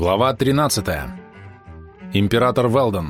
Глава 13. Император Велден.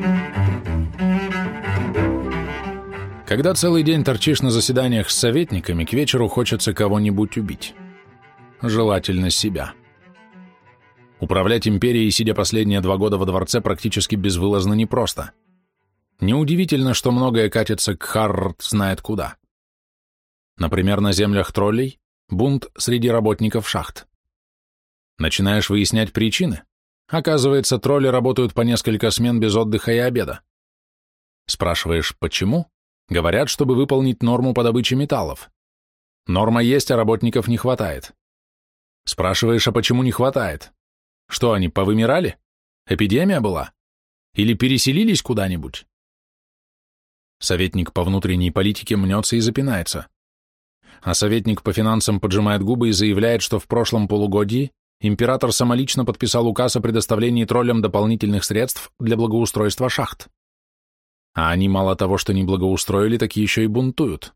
Когда целый день торчишь на заседаниях с советниками, к вечеру хочется кого-нибудь убить. Желательно себя. Управлять империей, сидя последние 2 года во дворце, практически безвылазно непросто. Неудивительно, что многое катится к Харрд знает куда. Например, на землях троллей бунт среди работников шахт. Начинаешь выяснять причины. Оказывается, тролли работают по несколько смен без отдыха и обеда. Спрашиваешь, почему? Говорят, чтобы выполнить норму по добыче металлов. Норма есть, а работников не хватает. Спрашиваешь, а почему не хватает? Что, они повымирали? Эпидемия была? Или переселились куда-нибудь? Советник по внутренней политике мнется и запинается. А советник по финансам поджимает губы и заявляет, что в прошлом полугодии император самолично подписал указ о предоставлении троллям дополнительных средств для благоустройства шахт. А они мало того, что не благоустроили, так еще и бунтуют.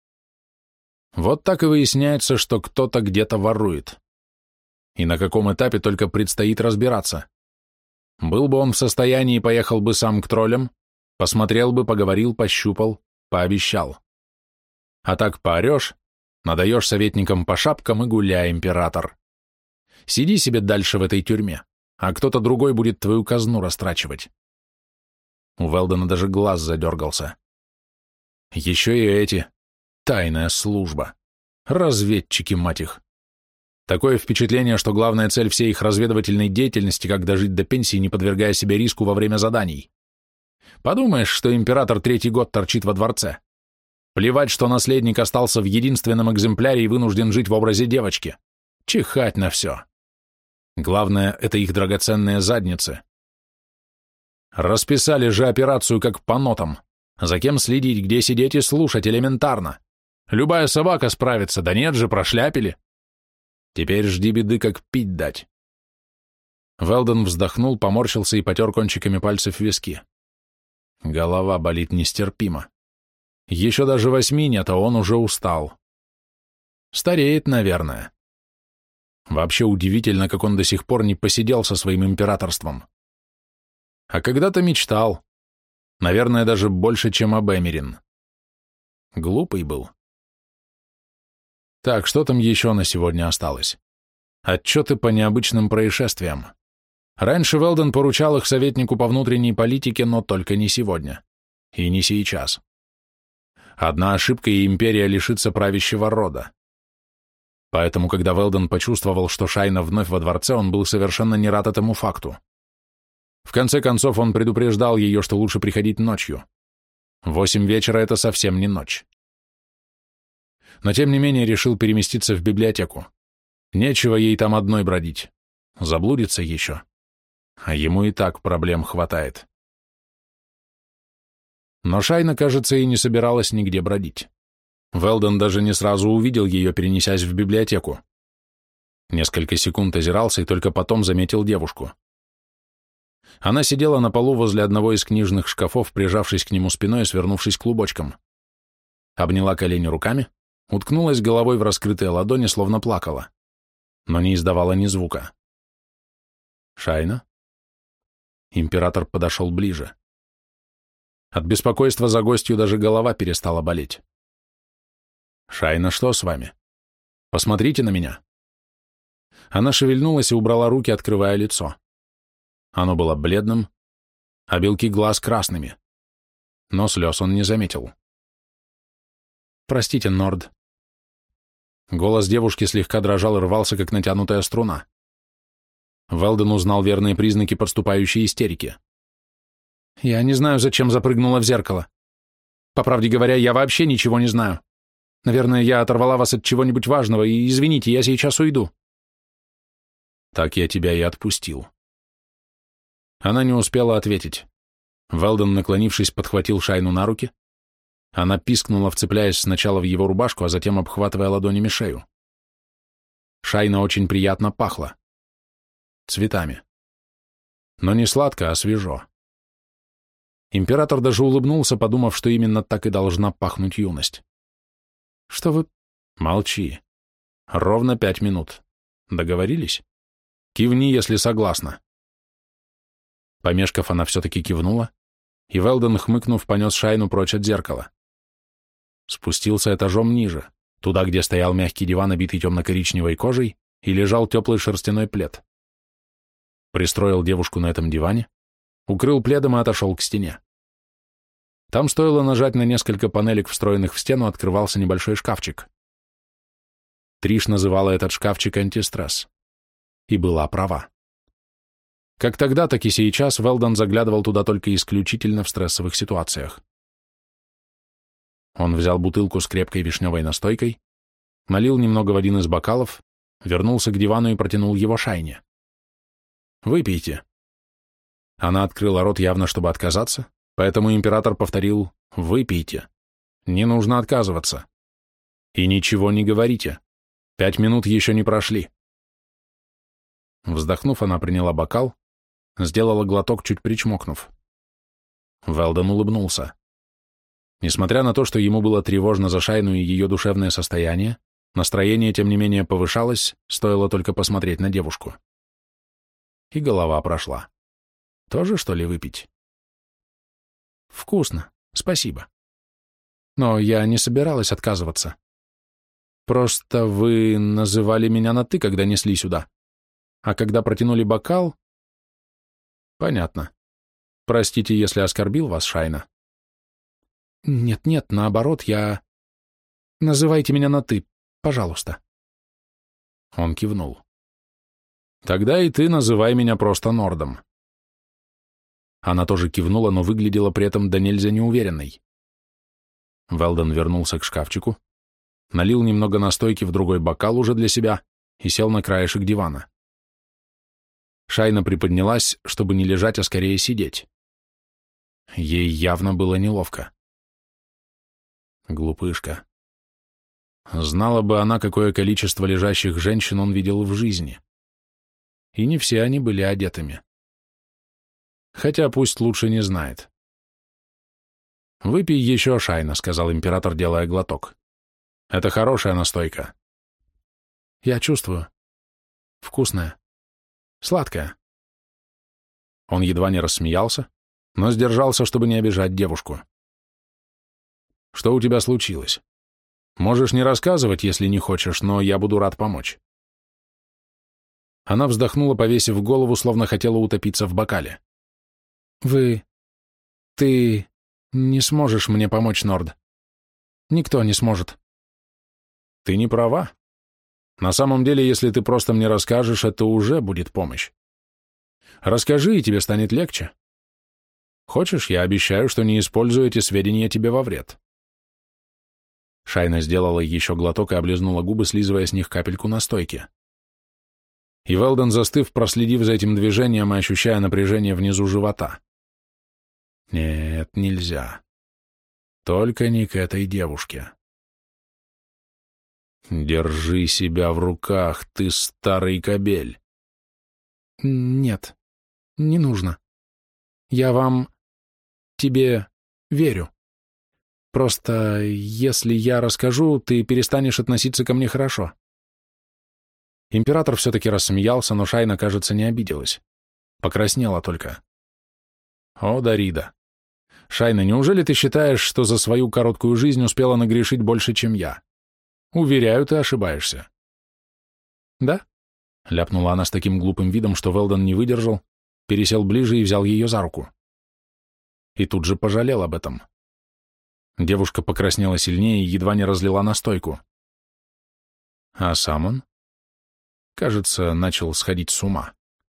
Вот так и выясняется, что кто-то где-то ворует. И на каком этапе только предстоит разбираться. Был бы он в состоянии, поехал бы сам к троллям, посмотрел бы, поговорил, пощупал, пообещал. А так поорешь, надаешь советникам по шапкам и гуляй, император. Сиди себе дальше в этой тюрьме, а кто-то другой будет твою казну растрачивать. У Велдена даже глаз задергался. Еще и эти. Тайная служба. Разведчики, мать их. Такое впечатление, что главная цель всей их разведывательной деятельности, как дожить до пенсии, не подвергая себе риску во время заданий. Подумаешь, что император 3-й год торчит во дворце. Плевать, что наследник остался в единственном экземпляре и вынужден жить в образе девочки. Чихать на все. Главное, это их драгоценные задницы. Расписали же операцию как по нотам. За кем следить, где сидеть и слушать элементарно. Любая собака справится, да нет же, прошляпили. Теперь жди беды, как пить дать. Велден вздохнул, поморщился и потер кончиками пальцев виски. Голова болит нестерпимо. Еще даже 8 нет, а он уже устал. Стареет, наверное. Вообще удивительно, как он до сих пор не посидел со своим императорством. А когда-то мечтал. Наверное, даже больше, чем об Эмерин. Глупый был. Так, что там еще на сегодня осталось? Отчеты по необычным происшествиям. Раньше Велден поручал их советнику по внутренней политике, но только не сегодня. И не сейчас. Одна ошибка, и империя лишится правящего рода. Поэтому, когда Велден почувствовал, что Шайна вновь во дворце, он был совершенно не рад этому факту. В конце концов, он предупреждал ее, что лучше приходить ночью. 8 вечера — это совсем не ночь. Но, тем не менее, решил переместиться в библиотеку. Нечего ей там одной бродить. Заблудится еще. А ему и так проблем хватает. Но Шайна, кажется, и не собиралась нигде бродить. Велден даже не сразу увидел ее, перенесясь в библиотеку. Несколько секунд озирался и только потом заметил девушку. Она сидела на полу возле одного из книжных шкафов, прижавшись к нему спиной и свернувшись клубочком. Обняла колени руками, уткнулась головой в раскрытые ладони, словно плакала, но не издавала ни звука. «Шайна?» Император подошел ближе. От беспокойства за гостью даже голова перестала болеть. «Шайна, что с вами? Посмотрите на меня». Она шевельнулась и убрала руки, открывая лицо. Оно было бледным, а белки глаз красными. Но слез он не заметил. «Простите, Норд». Голос девушки слегка дрожал и рвался, как натянутая струна. Велден узнал верные признаки подступающей истерики. «Я не знаю, зачем запрыгнула в зеркало. По правде говоря, я вообще ничего не знаю. Наверное, я оторвала вас от чего-нибудь важного, и извините, я сейчас уйду». «Так я тебя и отпустил». Она не успела ответить. Велден, наклонившись, подхватил Шайну на руки. Она пискнула, вцепляясь сначала в его рубашку, а затем обхватывая ладонями шею. Шайна очень приятно пахла. Цветами. Но не сладко, а свежо. Император даже улыбнулся, подумав, что именно так и должна пахнуть юность. «Что вы...» «Молчи. Ровно 5 минут. Договорились?» Кивни, если согласна». Помешков, она все-таки кивнула, и Велден, хмыкнув, понес Шайну прочь от зеркала. Спустился этажом ниже, туда, где стоял мягкий диван, обитый темно-коричневой кожей, и лежал теплый шерстяной плед. Пристроил девушку на этом диване, укрыл пледом и отошел к стене. Там стоило нажать на несколько панелек, встроенных в стену, открывался небольшой шкафчик. Триш называла этот шкафчик антистресс. И была права. Как тогда, так и сейчас Велден заглядывал туда только исключительно в стрессовых ситуациях. Он взял бутылку с крепкой вишневой настойкой, налил немного в один из бокалов, вернулся к дивану и протянул его Шайне. «Выпейте». Она открыла рот явно, чтобы отказаться, поэтому император повторил «Выпейте. Не нужно отказываться. И ничего не говорите. 5 минут еще не прошли». Вздохнув, она приняла бокал, сделала глоток, чуть причмокнув. Велден улыбнулся. Несмотря на то, что ему было тревожно за Шайну и ее душевное состояние, настроение, тем не менее, повышалось, стоило только посмотреть на девушку. И голова прошла. Тоже, что ли, выпить? Вкусно, спасибо. Но я не собиралась отказываться. Просто вы называли меня на «ты», когда несли сюда. А когда протянули бокал... Понятно. Простите, если оскорбил вас, Шайна. Нет, наоборот, я... Называйте меня на «ты», пожалуйста. Он кивнул. Тогда и ты называй меня просто Нордом. Она тоже кивнула, но выглядела при этом до нельзя неуверенной. Велден вернулся к шкафчику, налил немного настойки в другой бокал уже для себя и сел на краешек дивана. Шайна приподнялась, чтобы не лежать, а скорее сидеть. Ей явно было неловко. Глупышка. Знала бы она, какое количество лежащих женщин он видел в жизни. И не все они были одетыми. Хотя пусть лучше не знает. «Выпей еще, Шайна», — сказал император, делая глоток. «Это хорошая настойка». «Я чувствую. Вкусная. Сладкая». Он едва не рассмеялся, но сдержался, чтобы не обижать девушку. «Что у тебя случилось? Можешь не рассказывать, если не хочешь, но я буду рад помочь». Она вздохнула, повесив голову, словно хотела утопиться в бокале. Ты не сможешь мне помочь, Норд. Никто не сможет». «Ты не права. На самом деле, если ты просто мне расскажешь, это уже будет помощь. Расскажи, и тебе станет легче. Хочешь, я обещаю, что не использую эти сведения тебе во вред». Шайна сделала еще глоток и облизнула губы, слизывая с них капельку настойки. И Велден, застыв, проследив за этим движением и ощущая напряжение внизу живота. Нет, нельзя. Только не к этой девушке. Держи себя в руках, ты старый кобель. Нет, не нужно. Я тебе верю. Просто если я расскажу, ты перестанешь относиться ко мне хорошо. Император все-таки рассмеялся, но Шайна, кажется, не обиделась. Покраснела только. О, Дарида. Шайна, неужели ты считаешь, что за свою короткую жизнь успела нагрешить больше, чем я? Уверяю, ты ошибаешься. Да? Ляпнула она с таким глупым видом, что Велден не выдержал, пересел ближе и взял ее за руку. И тут же пожалел об этом. Девушка покраснела сильнее и едва не разлила настойку. А сам он? Кажется, начал сходить с ума.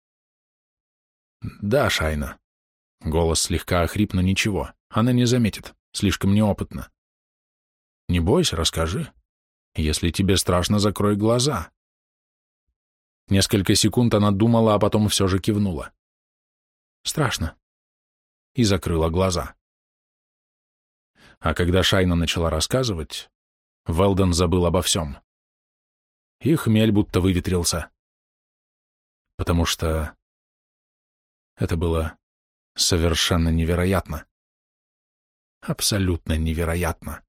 Да, Шайна. Голос слегка охрип, но ничего, она не заметит, слишком неопытна. Не бойся, расскажи. Если тебе страшно, закрой глаза. Несколько секунд она думала, а потом все же кивнула. Страшно. И закрыла глаза. А когда Шайна начала рассказывать, Велден забыл обо всем. И хмель будто выветрился. Потому что это было совершенно невероятно. Абсолютно невероятно.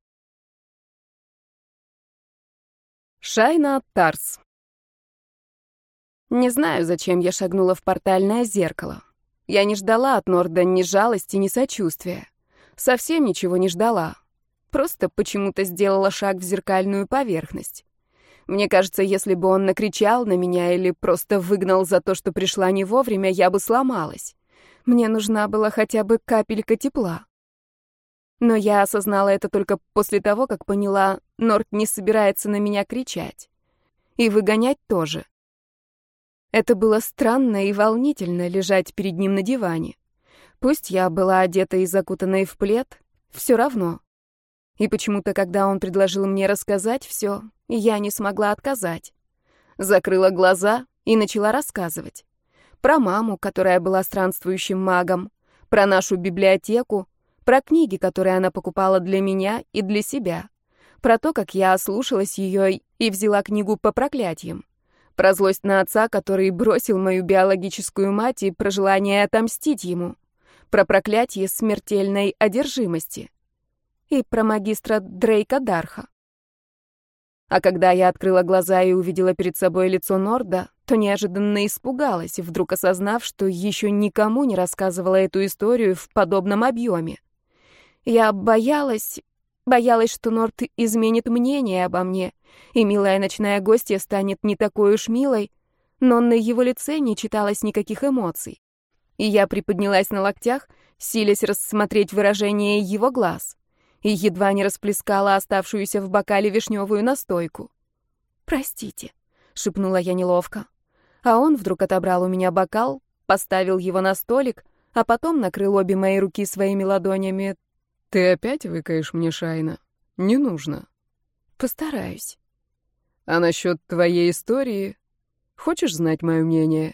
Шайна Тарс. Не знаю, зачем я шагнула в портальное зеркало. Я не ждала от Норда ни жалости, ни сочувствия. Совсем ничего не ждала. Просто почему-то сделала шаг в зеркальную поверхность. Мне кажется, если бы он накричал на меня или просто выгнал за то, что пришла не вовремя, я бы сломалась. Мне нужна была хотя бы капелька тепла. Но я осознала это только после того, как поняла, Норд не собирается на меня кричать. И выгонять тоже. Это было странно и волнительно лежать перед ним на диване. Пусть я была одета и закутанной в плед, все равно. И почему-то, когда он предложил мне рассказать все, я не смогла отказать. Закрыла глаза и начала рассказывать. Про маму, которая была странствующим магом, про нашу библиотеку, про книги, которые она покупала для меня и для себя, про то, как я ослушалась ее и взяла книгу по проклятиям, про злость на отца, который бросил мою биологическую мать, и про желание отомстить ему, про проклятие смертельной одержимости и про магистра Дрейка Дарха. А когда я открыла глаза и увидела перед собой лицо Норда, то неожиданно испугалась, вдруг осознав, что еще никому не рассказывала эту историю в подобном объеме. Я боялась, что Норд изменит мнение обо мне, и милая ночная гостья станет не такой уж милой, но на его лице не читалось никаких эмоций. И я приподнялась на локтях, силясь рассмотреть выражение его глаз, и едва не расплескала оставшуюся в бокале вишневую настойку. «Простите», — шепнула я неловко. А он вдруг отобрал у меня бокал, поставил его на столик, а потом накрыл обе мои руки своими ладонями. «Ты опять выкаешь мне, Шайна? Не нужно». «Постараюсь». «А насчет твоей истории? Хочешь знать мое мнение?»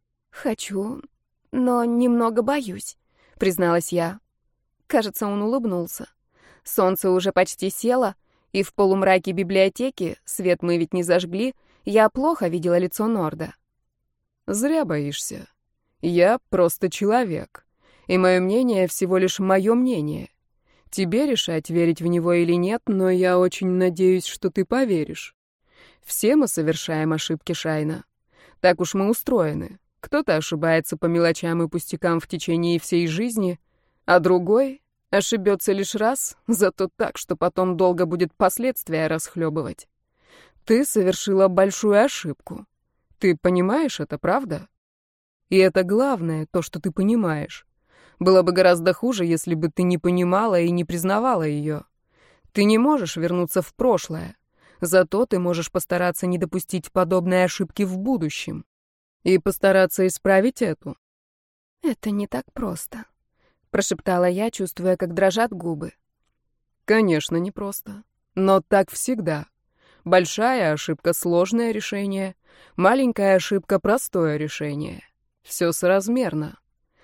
«Хочу, но немного боюсь», — призналась я. Кажется, он улыбнулся. Солнце уже почти село, и в полумраке библиотеки, свет мы ведь не зажгли, я плохо видела лицо Норда. «Зря боишься. Я просто человек, и мое мнение всего лишь мое мнение. Тебе решать, верить в него или нет, но я очень надеюсь, что ты поверишь. Все мы совершаем ошибки, Шайна. Так уж мы устроены. Кто-то ошибается по мелочам и пустякам в течение всей жизни, а другой ошибется лишь раз, зато так, что потом долго будет последствия расхлебывать. Ты совершила большую ошибку. Ты понимаешь это, правда? И это главное, то, что ты понимаешь. Было бы гораздо хуже, если бы ты не понимала и не признавала ее. Ты не можешь вернуться в прошлое. Зато ты можешь постараться не допустить подобной ошибки в будущем. И постараться исправить эту. «Это не так просто», — прошептала я, чувствуя, как дрожат губы. «Конечно, непросто. Но так всегда. Большая ошибка — сложное решение. Маленькая ошибка — простое решение. Все соразмерно.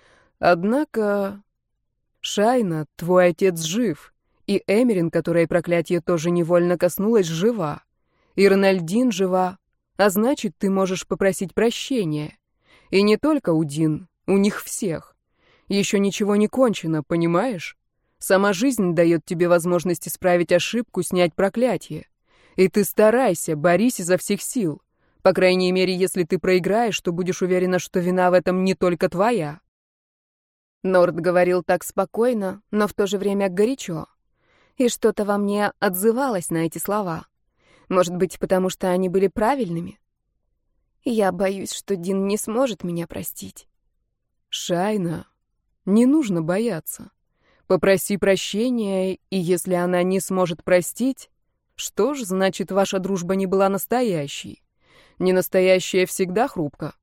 Однако, Шайна, твой отец жив, и Эмерин, которой проклятие тоже невольно коснулось, жива. И Рональдин жива, а значит, ты можешь попросить прощения. И не только у Дин, у них всех. Еще ничего не кончено, понимаешь? Сама жизнь дает тебе возможность исправить ошибку, снять проклятие. И ты старайся, борись изо всех сил. По крайней мере, если ты проиграешь, то будешь уверена, что вина в этом не только твоя». Норд говорил так спокойно, но в то же время горячо. И что-то во мне отзывалось на эти слова. Может быть, потому что они были правильными? Я боюсь, что Дин не сможет меня простить. «Шайна, не нужно бояться. Попроси прощения, и если она не сможет простить, что ж, значит, ваша дружба не была настоящей. Ненастоящая всегда хрупка».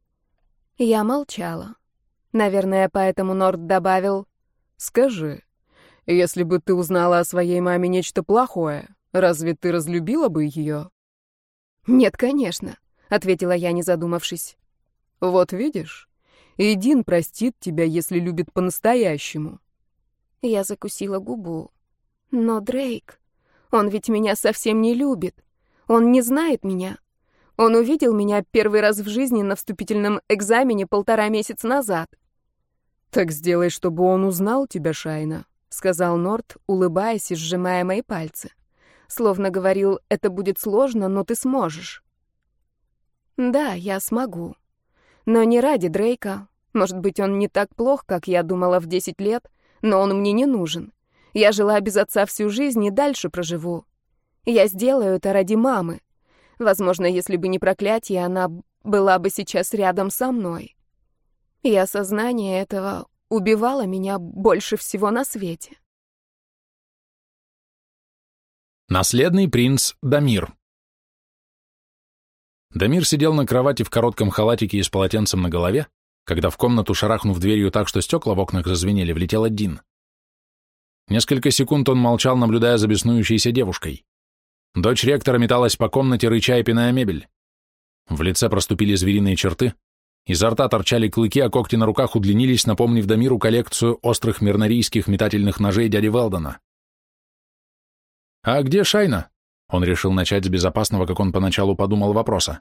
Я молчала. Наверное, поэтому Норд добавил: «Скажи, если бы ты узнала о своей маме нечто плохое, разве ты разлюбила бы ее?» «Нет, конечно», — ответила я, не задумавшись. «Вот видишь, и Дин простит тебя, если любит по-настоящему». Я закусила губу. «Но Дрейк, он ведь меня совсем не любит. Он не знает меня. Он увидел меня первый раз в жизни на вступительном экзамене 1,5 месяца назад». «Так сделай, чтобы он узнал тебя, Шайна», — сказал Норд, улыбаясь и сжимая мои пальцы. Словно говорил: «Это будет сложно, но ты сможешь». Да, я смогу. Но не ради Дрейка. Может быть, он не так плох, как я думала в 10 лет, но он мне не нужен. Я жила без отца всю жизнь и дальше проживу. Я сделаю это ради мамы. Возможно, если бы не проклятие, она была бы сейчас рядом со мной. И осознание этого убивало меня больше всего на свете. Наследный принц Дамир. Дамир сидел на кровати в коротком халатике и с полотенцем на голове, когда в комнату, шарахнув дверью так, что стекла в окнах зазвенели, влетела Дин. Несколько секунд он молчал, наблюдая за беснующейся девушкой. Дочь ректора металась по комнате, рыча и пиная мебель. В лице проступили звериные черты, изо рта торчали клыки, а когти на руках удлинились, напомнив Дамиру коллекцию острых мирнарийских метательных ножей дяди Велдона. «А где Шайна?» Он решил начать с безопасного, как он поначалу подумал, вопроса.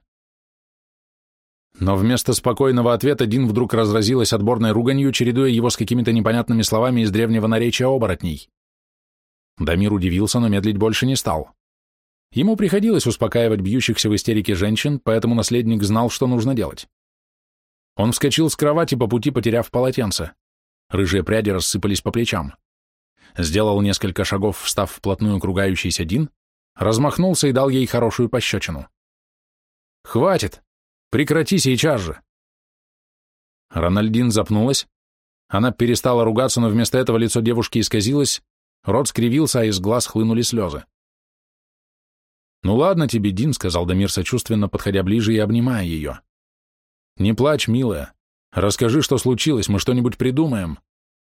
Но вместо спокойного ответа Дин вдруг разразилась отборной руганью, чередуя его с какими-то непонятными словами из древнего наречия оборотней. Дамир удивился, но медлить больше не стал. Ему приходилось успокаивать бьющихся в истерике женщин, поэтому наследник знал, что нужно делать. Он вскочил с кровати, по пути потеряв полотенце. Рыжие пряди рассыпались по плечам. Сделал несколько шагов, встав вплотную к ругающейся Дин, размахнулся и дал ей хорошую пощечину. «Хватит! Прекрати сейчас же!» Рональдин запнулась. Она перестала ругаться, но вместо этого лицо девушки исказилось, рот скривился, а из глаз хлынули слезы. «Ну ладно тебе, Дин», — сказал Дамир сочувственно, подходя ближе и обнимая ее. «Не плачь, милая. Расскажи, что случилось, мы что-нибудь придумаем».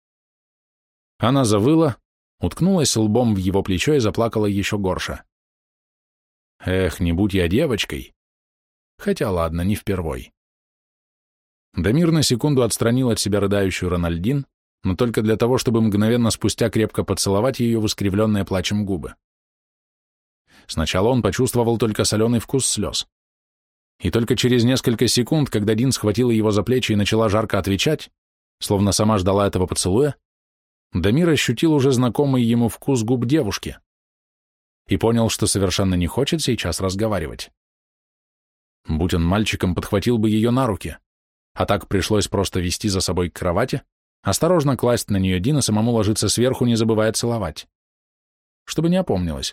Она завыла, уткнулась лбом в его плечо и заплакала еще горше. «Эх, не будь я девочкой». Хотя ладно, не впервой. Дамир на секунду отстранил от себя рыдающую Рональдин, но только для того, чтобы мгновенно спустя крепко поцеловать ее в искривленные плачем губы. Сначала он почувствовал только соленый вкус слез. И только через несколько секунд, когда Дин схватила его за плечи и начала жарко отвечать, словно сама ждала этого поцелуя, Дамир ощутил уже знакомый ему вкус губ девушки и понял, что совершенно не хочет сейчас разговаривать. Будь он мальчиком, подхватил бы ее на руки, а так пришлось просто вести за собой к кровати, осторожно класть на нее Дин и самому ложиться сверху, не забывая целовать, чтобы не опомнилась.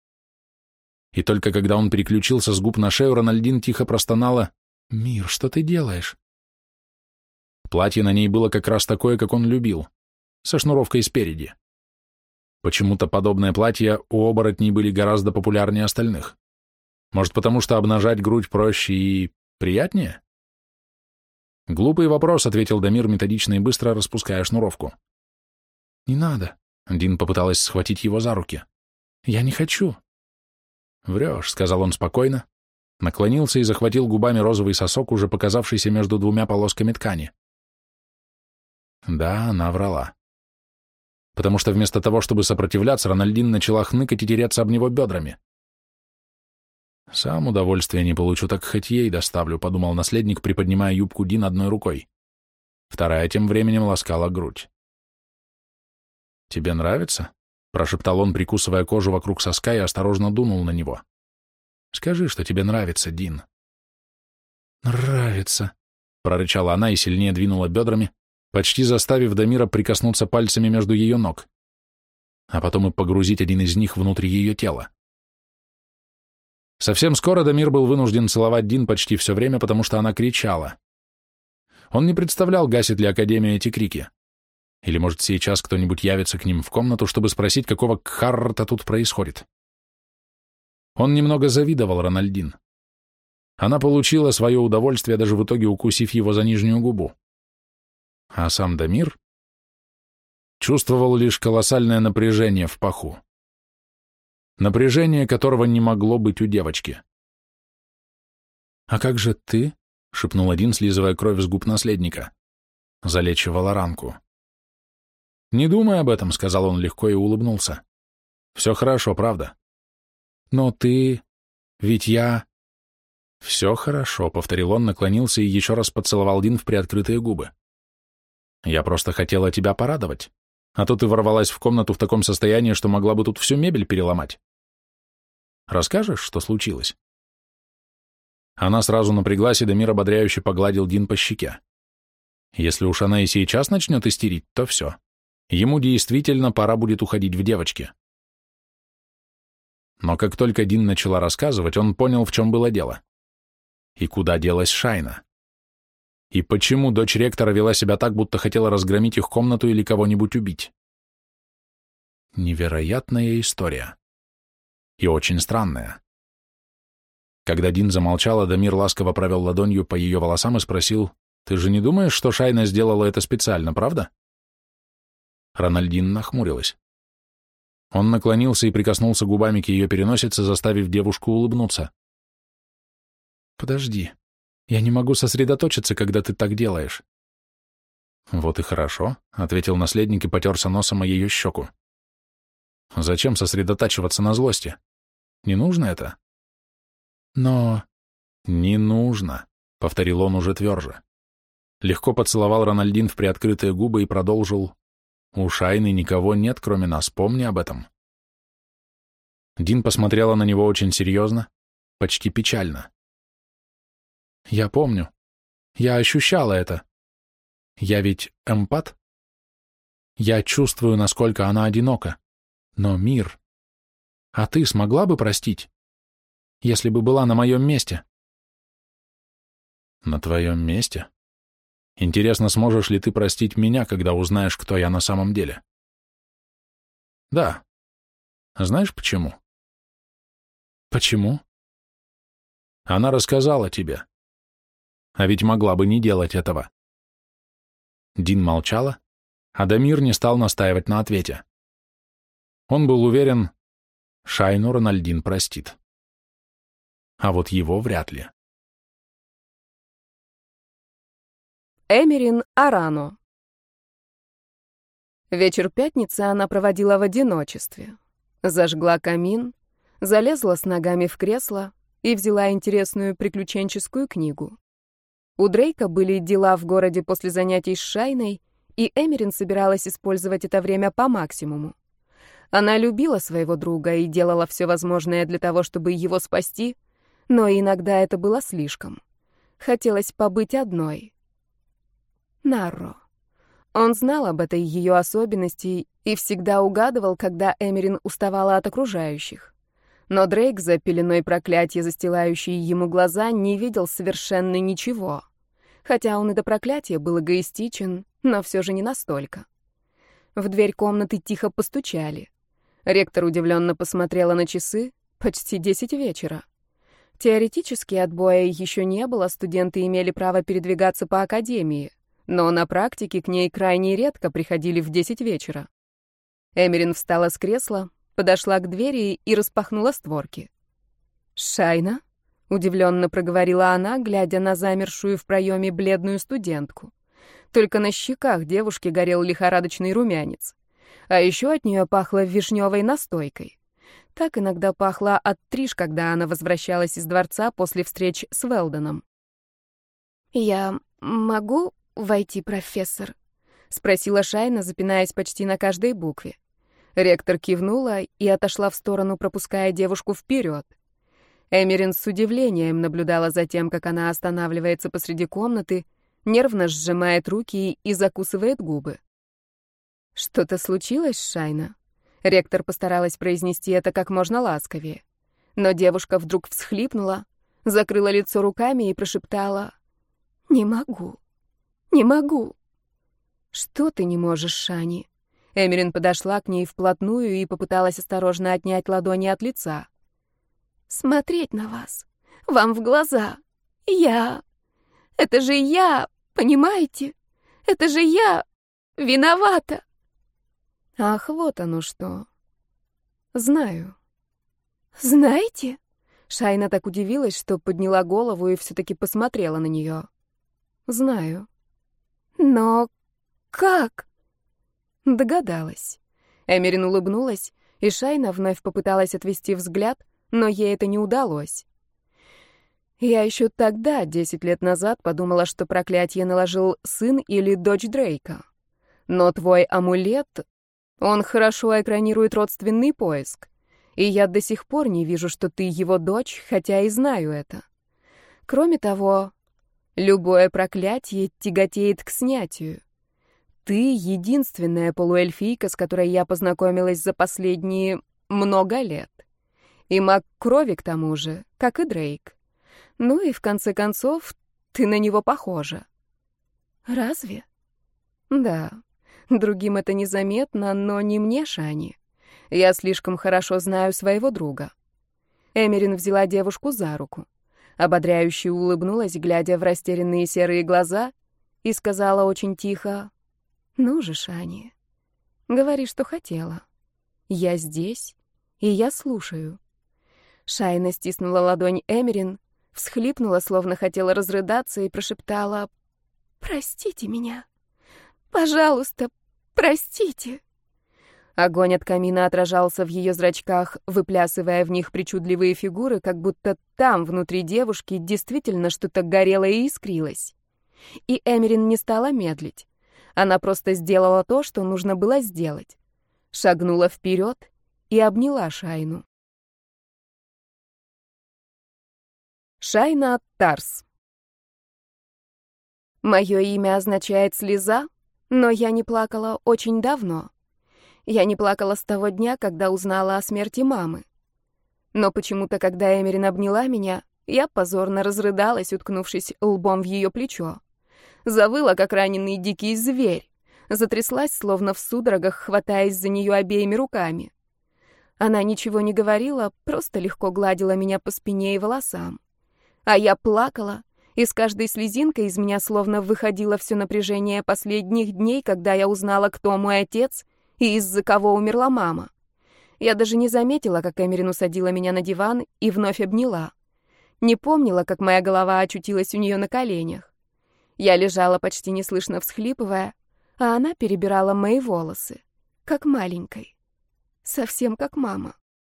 И только когда он переключился с губ на шею, Рональдин тихо простонала: «Мир, что ты делаешь?» Платье на ней было как раз такое, как он любил, со шнуровкой спереди. Почему-то подобные платья у оборотней были гораздо популярнее остальных. Может, потому что обнажать грудь проще и приятнее? «Глупый вопрос», — ответил Дамир методично и быстро, распуская шнуровку. «Не надо», — Дин попыталась схватить его за руки. «Я не хочу». «Врешь», — сказал он спокойно, наклонился и захватил губами розовый сосок, уже показавшийся между двумя полосками ткани. Да, она врала. Потому что вместо того, чтобы сопротивляться, Рональдин начала хныкать и тереться об него бедрами. «Сам удовольствия не получу, так хоть ей доставлю», — подумал наследник, приподнимая юбку Дин одной рукой. Вторая тем временем ласкала грудь. «Тебе нравится?» — прошептал он, прикусывая кожу вокруг соска, и осторожно дунул на него. «Скажи, что тебе нравится, Дин». «Нравится», — прорычала она и сильнее двинула бедрами, почти заставив Дамира прикоснуться пальцами между ее ног, а потом и погрузить один из них внутрь ее тела. Совсем скоро Дамир был вынужден целовать Дин почти все время, потому что она кричала. Он не представлял, гасит ли Академия эти крики. Или, может, сейчас кто-нибудь явится к ним в комнату, чтобы спросить, какого кхаррта тут происходит. Он немного завидовал Рональдин. Она получила свое удовольствие, даже в итоге укусив его за нижнюю губу. А сам Дамир чувствовал лишь колоссальное напряжение в паху. Напряжение, которого не могло быть у девочки. «А как же ты?» — шепнул один, слизывая кровь с губ наследника. Залечивала ранку. «Не думай об этом», — сказал он легко и улыбнулся. «Все хорошо, правда?» «Но ты... ведь я...» «Все хорошо», — повторил он, наклонился и еще раз поцеловал Дин в приоткрытые губы. «Я просто хотела тебя порадовать, а то ты ворвалась в комнату в таком состоянии, что могла бы тут всю мебель переломать. Расскажешь, что случилось?» Она сразу напряглась, и Дамир ободряюще погладил Дин по щеке. Если уж она и сейчас начнет истерить, то все. Ему действительно пора будет уходить в девочки. Но как только Дин начала рассказывать, он понял, в чем было дело. И куда делась Шайна. И почему дочь ректора вела себя так, будто хотела разгромить их комнату или кого-нибудь убить. Невероятная история. И очень странная. Когда Дин замолчала, Дамир ласково провел ладонью по ее волосам и спросил: «Ты же не думаешь, что Шайна сделала это специально, правда?» Рональдин нахмурилась. Он наклонился и прикоснулся губами к ее переносице, заставив девушку улыбнуться. «Подожди, я не могу сосредоточиться, когда ты так делаешь». «Вот и хорошо», — ответил наследник и потерся носом о ее щеку. «Зачем сосредотачиваться на злости? Не нужно это?» «Но...» «Не нужно», — повторил он уже тверже. Легко поцеловал Рональдин в приоткрытые губы и продолжил: «У Шайны никого нет, кроме нас, помни об этом». Дин посмотрела на него очень серьезно, почти печально. «Я помню. Я ощущала это. Я ведь эмпат. Я чувствую, насколько она одинока. Но мир... А ты смогла бы простить, если бы была на моем месте?» «На твоем месте? Интересно, сможешь ли ты простить меня, когда узнаешь, кто я на самом деле?» «Да. Знаешь почему?» «Почему?» «Она рассказала тебе. А ведь могла бы не делать этого». Дин молчала, а Дамир не стал настаивать на ответе. Он был уверен, Шайну Рональдин простит. А вот его вряд ли. Эмерин Арано. Вечер пятницы она проводила в одиночестве. Зажгла камин, залезла с ногами в кресло и взяла интересную приключенческую книгу. У Дрейка были дела в городе после занятий с Шайной, и Эмерин собиралась использовать это время по максимуму. Она любила своего друга и делала все возможное для того, чтобы его спасти, но иногда это было слишком. Хотелось побыть одной. Нарро. Он знал об этой ее особенности и всегда угадывал, когда Эмерин уставала от окружающих. Но Дрейк, за пеленой проклятия, застилающей ему глаза, не видел совершенно ничего. Хотя он и до проклятия был эгоистичен, но все же не настолько. В дверь комнаты тихо постучали. Ректор удивленно посмотрела на часы. Почти 10 вечера. Теоретически отбоя еще не было, студенты имели право передвигаться по академии, но на практике к ней крайне редко приходили в 10 вечера. Эмерин встала с кресла, подошла к двери и распахнула створки. «Шайна?» — удивленно проговорила она, глядя на замершую в проеме бледную студентку. Только на щеках девушки горел лихорадочный румянец. А еще от нее пахло вишневой настойкой. Так иногда пахла от Триш, когда она возвращалась из дворца после встреч с Велдоном. «Я могу войти, профессор?» — спросила Шайна, запинаясь почти на каждой букве. Ректор кивнула и отошла в сторону, пропуская девушку вперед. Эмерин с удивлением наблюдала за тем, как она останавливается посреди комнаты, нервно сжимает руки и закусывает губы. «Что-то случилось, Шайна?» Ректор постаралась произнести это как можно ласковее. Но девушка вдруг всхлипнула, закрыла лицо руками и прошептала: «Не могу, не могу». «Что ты не можешь, Шани?» Эмерин подошла к ней вплотную и попыталась осторожно отнять ладони от лица. «Смотреть на вас, вам в глаза. Это же я, понимаете? Это же я виновата». «Ах, вот оно что. Знаю». «Знаете?» Шайна так удивилась, что подняла голову и все-таки посмотрела на нее. «Знаю». «Но как?» Догадалась. Эмерин улыбнулась, и Шайна вновь попыталась отвести взгляд, но ей это не удалось. «Я еще тогда, 10 лет назад, подумала, что проклятие наложил сын или дочь Дрейка. Но твой амулет, он хорошо экранирует родственный поиск, и я до сих пор не вижу, что ты его дочь, хотя и знаю это. Кроме того, любое проклятие тяготеет к снятию. Ты единственная полуэльфийка, с которой я познакомилась за последние много лет. И маг крови к тому же, как и Дрейк. Ну и в конце концов, ты на него похожа. Разве? Да. Другим это незаметно, но не мне, Шани. Я слишком хорошо знаю своего друга. Эмерин взяла девушку за руку. Ободряюще улыбнулась, глядя в растерянные серые глаза, и сказала очень тихо: «Ну же, Шани, говори, что хотела. Я здесь, и я слушаю». Шайна стиснула ладонь Эмерин, всхлипнула, словно хотела разрыдаться, и прошептала: «Простите меня. Пожалуйста, простите». Огонь от камина отражался в ее зрачках, выплясывая в них причудливые фигуры, как будто там, внутри девушки, действительно что-то горело и искрилось. И Эмерин не стала медлить. Она просто сделала то, что нужно было сделать. Шагнула вперед и обняла Шайну. Шайна Тарс. Мое имя означает «слеза», но я не плакала очень давно. Я не плакала с того дня, когда узнала о смерти мамы. Но почему-то, когда Эмерин обняла меня, я позорно разрыдалась, уткнувшись лбом в ее плечо. Завыла, как раненый дикий зверь. Затряслась, словно в судорогах, хватаясь за нее обеими руками. Она ничего не говорила, просто легко гладила меня по спине и волосам. А я плакала, и с каждой слезинкой из меня словно выходило все напряжение последних дней, когда я узнала, кто мой отец и из-за кого умерла мама. Я даже не заметила, как Эмерин усадила меня на диван и вновь обняла. Не помнила, как моя голова очутилась у нее на коленях. Я лежала, почти неслышно всхлипывая, а она перебирала мои волосы, как маленькой, совсем как мама.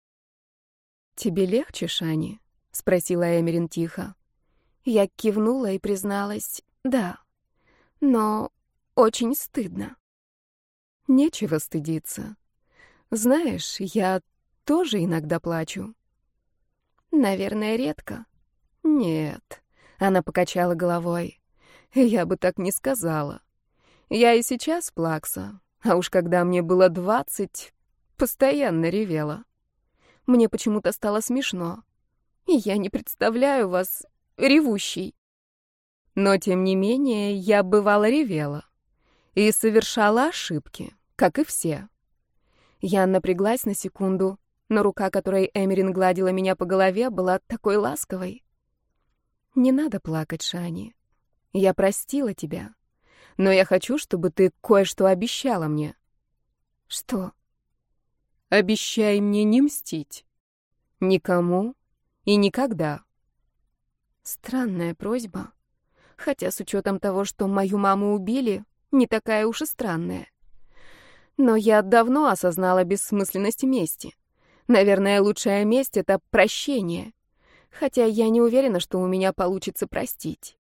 «Тебе легче, Шани?» — спросила Эмерин тихо. Я кивнула и призналась: «Да, но очень стыдно». «Нечего стыдиться. Знаешь, я тоже иногда плачу». «Наверное, редко». «Нет», — она покачала головой. «Я бы так не сказала. Я и сейчас плакса, а уж когда мне было 20, постоянно ревела. Мне почему-то стало смешно. И я не представляю вас ревущей. Но, тем не менее, я бывало ревела. И совершала ошибки, как и все». Я напряглась на секунду, но рука, которой Эмерин гладила меня по голове, была такой ласковой. «Не надо плакать, Шани. Я простила тебя. Но я хочу, чтобы ты кое-что обещала мне». «Что?» «Обещай мне не мстить. Никому и никогда». Странная просьба. Хотя с учетом того, что мою маму убили, не такая уж и странная. Но я давно осознала бессмысленность мести. Наверное, лучшая месть — это прощение. Хотя я не уверена, что у меня получится простить.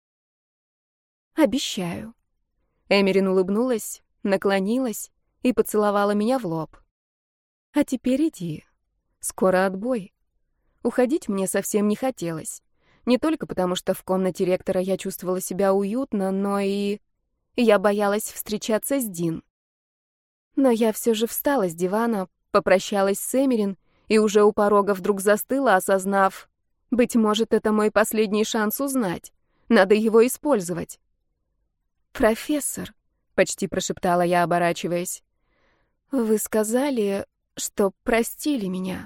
«Обещаю». Эмерин улыбнулась, наклонилась и поцеловала меня в лоб. «А теперь иди. Скоро отбой». Уходить мне совсем не хотелось. Не только потому, что в комнате ректора я чувствовала себя уютно, но и я боялась встречаться с Дин. Но я все же встала с дивана, попрощалась с Эмерин и уже у порога вдруг застыла, осознав: быть может, это мой последний шанс узнать. Надо его использовать. «Профессор», — почти прошептала я, оборачиваясь, — «вы сказали, что простили меня.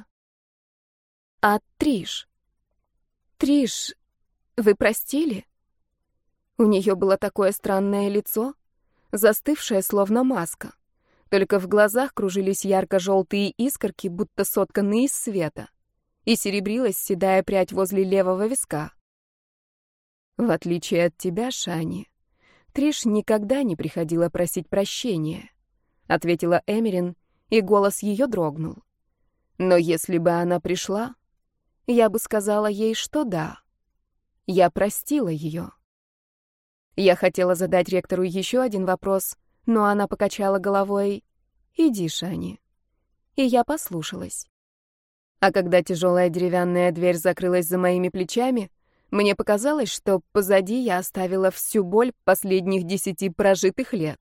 А Триш? Триш, вы простили?» У нее было такое странное лицо, застывшее, словно маска. Только в глазах кружились ярко-желтые искорки, будто сотканные из света, и серебрилась седая прядь возле левого виска. «В отличие от тебя, Шани, Триш никогда не приходила просить прощения», — ответила Эмерин, и голос ее дрогнул. «Но если бы она пришла, я бы сказала ей, что да, я простила ее». Я хотела задать ректору еще один вопрос, но она покачала головой: «Иди, Шани». И я послушалась. А когда тяжелая деревянная дверь закрылась за моими плечами, Мне показалось, что позади я оставила всю боль последних 10 прожитых лет.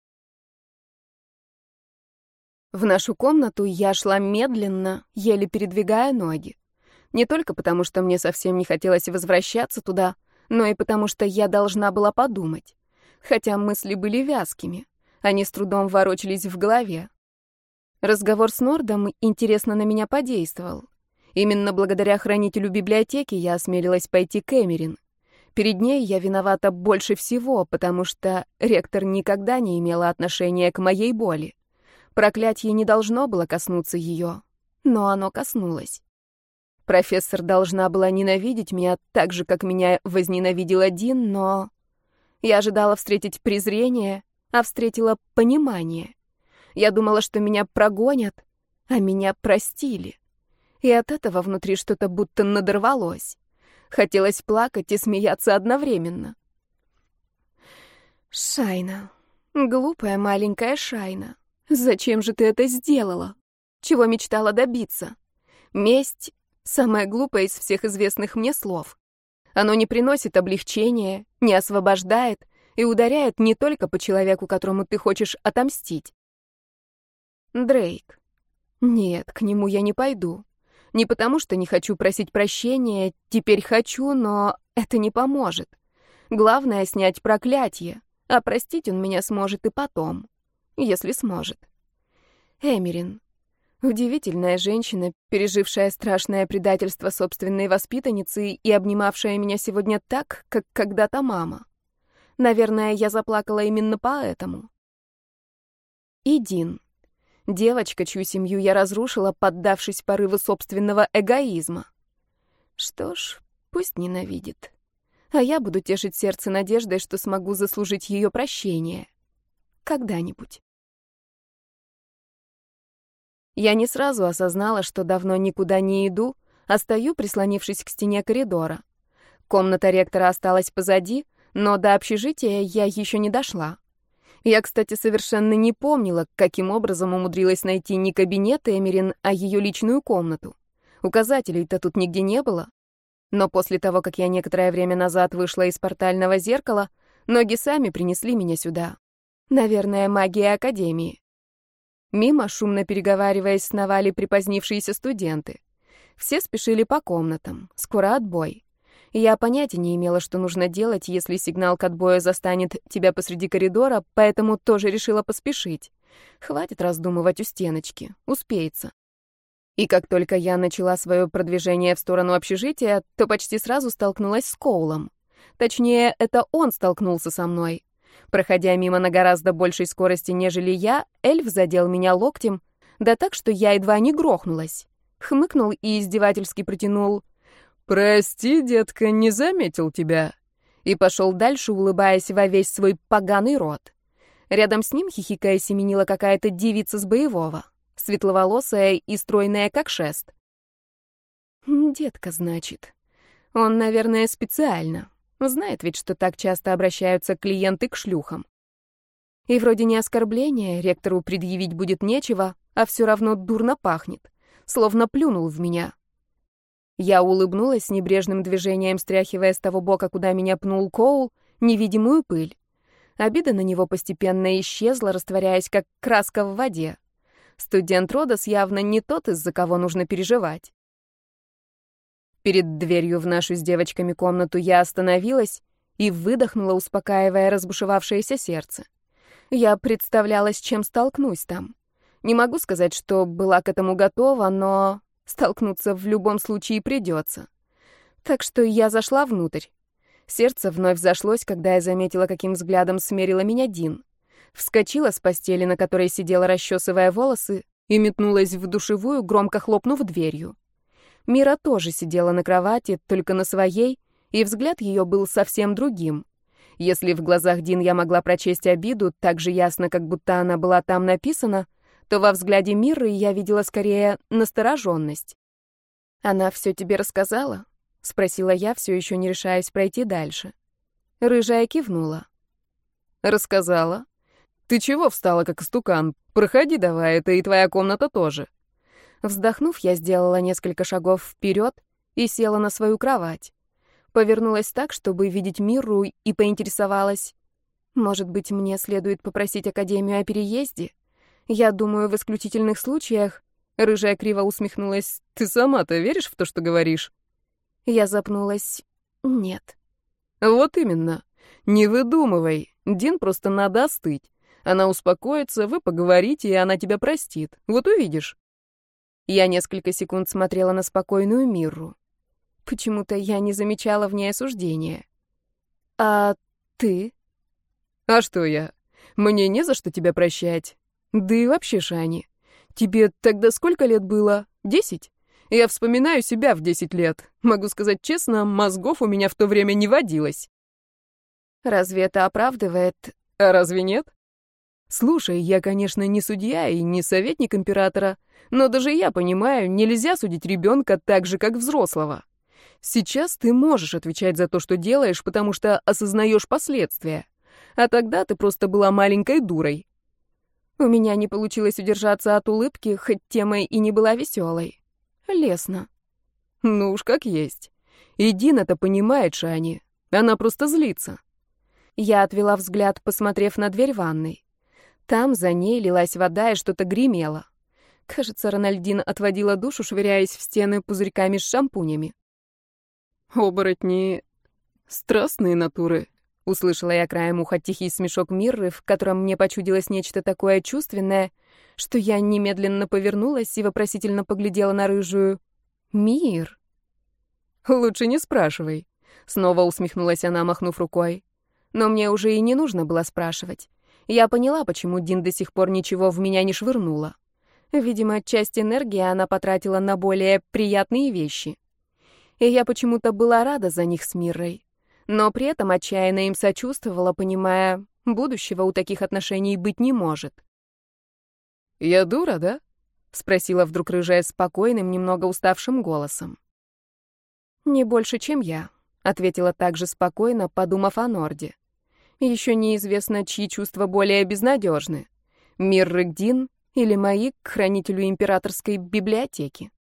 В нашу комнату я шла медленно, еле передвигая ноги. Не только потому, что мне совсем не хотелось возвращаться туда, но и потому, что я должна была подумать. Хотя мысли были вязкими, они с трудом ворочались в голове. Разговор с Нордом интересно на меня подействовал. Именно благодаря хранителю библиотеки я осмелилась пойти к Эмерин. Перед ней я виновата больше всего, потому что ректор никогда не имела отношения к моей боли. Проклятие не должно было коснуться ее, но оно коснулось. Профессор должна была ненавидеть меня так же, как меня возненавидел Дин, но... Я ожидала встретить презрение, а встретила понимание. Я думала, что меня прогонят, а меня простили. И от этого внутри что-то будто надорвалось. Хотелось плакать и смеяться одновременно. Шайна. Глупая маленькая Шайна. Зачем же ты это сделала? Чего мечтала добиться? Месть — самое глупое из всех известных мне слов. Оно не приносит облегчения, не освобождает и ударяет не только по человеку, которому ты хочешь отомстить. Дрейк. Нет, к нему я не пойду. Не потому, что не хочу просить прощения, теперь хочу, но это не поможет. Главное — снять проклятие, а простить он меня сможет и потом. Если сможет. Эмерин. Удивительная женщина, пережившая страшное предательство собственной воспитанницы и обнимавшая меня сегодня так, как когда-то мама. Наверное, я заплакала именно поэтому. И Дин. Девочка, чью семью я разрушила, поддавшись порыву собственного эгоизма. Что ж, пусть ненавидит. А я буду тешить сердце надеждой, что смогу заслужить ее прощение. Когда-нибудь. Я не сразу осознала, что давно никуда не иду, а стою, прислонившись к стене коридора. Комната ректора осталась позади, но до общежития я еще не дошла. Я, кстати, совершенно не помнила, каким образом умудрилась найти не кабинет Эмерин, а ее личную комнату. Указателей-то тут нигде не было. Но после того, как я некоторое время назад вышла из портального зеркала, ноги сами принесли меня сюда. Наверное, магия Академии. Мимо, шумно переговариваясь, сновали припозднившиеся студенты. Все спешили по комнатам. Скоро отбой. Я понятия не имела, что нужно делать, если сигнал к отбою застанет тебя посреди коридора, поэтому тоже решила поспешить. Хватит раздумывать у стеночки. Успеется. И как только я начала свое продвижение в сторону общежития, то почти сразу столкнулась с Коулом. Точнее, это он столкнулся со мной. Проходя мимо на гораздо большей скорости, нежели я, эльф задел меня локтем, да так, что я едва не грохнулась. Хмыкнул и издевательски протянул: «Прости, детка, не заметил тебя», и пошел дальше, улыбаясь во весь свой поганый рот. Рядом с ним, хихикая, семенила какая-то девица с боевого, светловолосая и стройная, как шест. «Детка, значит. Он, наверное, специально. Знает ведь, что так часто обращаются клиенты к шлюхам. И вроде не оскорбление, ректору предъявить будет нечего, а все равно дурно пахнет, словно плюнул в меня». Я улыбнулась небрежным движением, стряхивая с того бока, куда меня пнул Коул, невидимую пыль. Обида на него постепенно исчезла, растворяясь, как краска в воде. Студент Родос явно не тот, из-за кого нужно переживать. Перед дверью в нашу с девочками комнату я остановилась и выдохнула, успокаивая разбушевавшееся сердце. Я представляла, с чем столкнусь там. Не могу сказать, что была к этому готова, но столкнуться в любом случае придется. Так что я зашла внутрь. Сердце вновь зашлось, когда я заметила, каким взглядом смерила меня Дин. Вскочила с постели, на которой сидела, расчесывая волосы, и метнулась в душевую, громко хлопнув дверью. Мира тоже сидела на кровати, только на своей, и взгляд ее был совсем другим. Если в глазах Дин я могла прочесть обиду, так же ясно, как будто она была там написана, то во взгляде Миры я видела скорее настороженность. «Она все тебе рассказала?» — спросила я, все еще не решаясь пройти дальше. Рыжая кивнула. «Рассказала? Ты чего встала, как истукан? Проходи давай, это и твоя комната тоже». Вздохнув, я сделала несколько шагов вперед и села на свою кровать. Повернулась так, чтобы видеть Мирру, и поинтересовалась. Может быть, мне следует попросить Академию о переезде? Я думаю, в исключительных случаях... Рыжая криво усмехнулась. Ты сама-то веришь в то, что говоришь? Я запнулась. Нет. Вот именно. Не выдумывай. Дин просто надо остыть. Она успокоится, вы поговорите, и она тебя простит. Вот увидишь. Я несколько секунд смотрела на спокойную Мирру. Почему-то я не замечала в ней осуждения. А ты? А что я? Мне не за что тебя прощать. Да и вообще, Шани, тебе тогда сколько лет было? 10? Я вспоминаю себя в 10 лет. Могу сказать честно, мозгов у меня в то время не водилось. Разве это оправдывает? А разве нет? Слушай, я, конечно, не судья и не советник императора, но даже я понимаю, нельзя судить ребенка так же, как взрослого. Сейчас ты можешь отвечать за то, что делаешь, потому что осознаешь последствия. А тогда ты просто была маленькой дурой. У меня не получилось удержаться от улыбки, хоть тема и не была веселой. Лестно. Ну уж как есть. И Дин это понимает, Шани. Она просто злится. Я отвела взгляд, посмотрев на дверь ванной. Там за ней лилась вода и что-то гремело. Кажется, Рональдин отводила душу, швыряясь в стены пузырьками с шампунями. «Оборотни — страстные натуры», — услышала я краем уха тихий смешок Мирры, в котором мне почудилось нечто такое чувственное, что я немедленно повернулась и вопросительно поглядела на рыжую. «Мир?» «Лучше не спрашивай», — снова усмехнулась она, махнув рукой. Но мне уже и не нужно было спрашивать. Я поняла, почему Дин до сих пор ничего в меня не швырнула. Видимо, часть энергии она потратила на более приятные вещи. И я почему-то была рада за них с Миррой, но при этом отчаянно им сочувствовала, понимая, будущего у таких отношений быть не может. «Я дура, да?» — спросила вдруг рыжая спокойным, немного уставшим голосом. «Не больше, чем я», — ответила также спокойно, подумав о Норде. «Еще неизвестно, чьи чувства более безнадежны. Мирры к Дин или мои к хранителю императорской библиотеки».